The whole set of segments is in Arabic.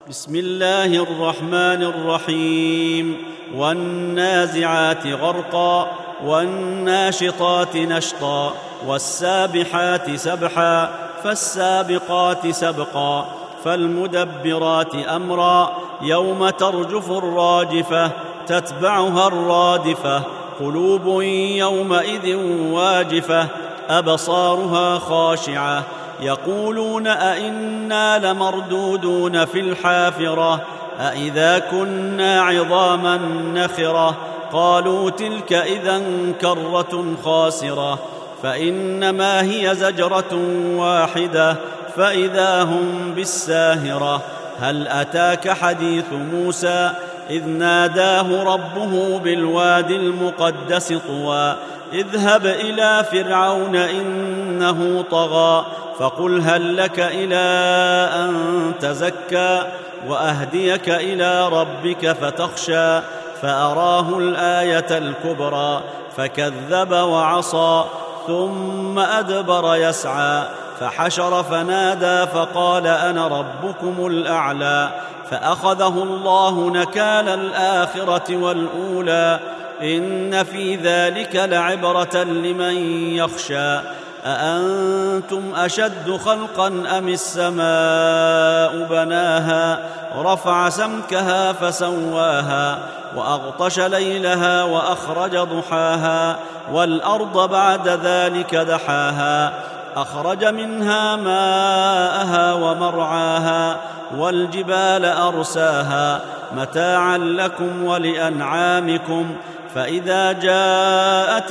بسم الله الرحمن الرحيم. والنازعات غرقا والناشطات نشطا والسابحات سبحا فالسابقات سبقا فالمدبرات أمرا يوم ترجف الراجفة تتبعها الرادفة قلوب يومئذ واجفة أبصارها خاشعة يقولون أئنا لمردودون في الحافرة أئذا كنا عظاما نخرة قالوا تلك إذا كرة خاسرة فإنما هي زجرة واحدة فإذا هم بالساهرة هل أتاك حديث موسى إذ ناداه ربه بالوادي المقدس طوى اذهب إلى فرعون إنه طغى فقل هل لك إلى أن تزكى وأهديك إلى ربك فتخشى فأراه الآية الكبرى فكذب وعصى ثم أدبر يسعى فحشر فنادى فقال أنا ربكم الأعلى فأخذه الله نكال الآخرة والأولى إن في ذلك لعبرة لمن يخشى أأنتم أشد خلقا أم السماء بناها رفع سمكها فسواها وأغطش ليلها وأخرج ضحاها والأرض بعد ذلك دحاها أخرج منها ماءها ومرعاها والجبال أرساها متاعا لكم ولأنعامكم فإذا جاءت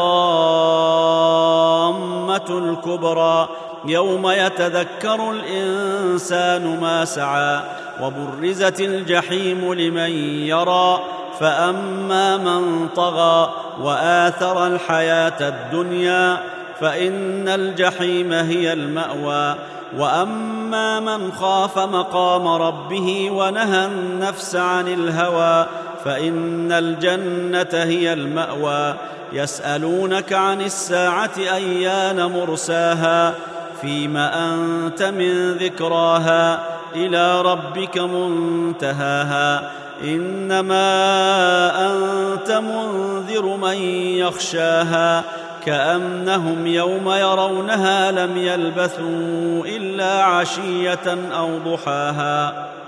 الطامة الكبرى يوم يتذكر الإنسان ما سعى وبرزت الجحيم لمن يرى فأما من طغى وآثر الحياة الدنيا فإن الجحيم هي المأوى وأما من خاف مقام ربه ونهى النفس عن الهوى فإن الجنة هي المأوى يسألونك عن الساعة أيان مرساها فيم أنت من ذكراها إلى ربك منتهاها إنما أنت منذر من يخشاها كأنهم يوم يرونها لم يلبثوا إلا عشية أو ضحاها.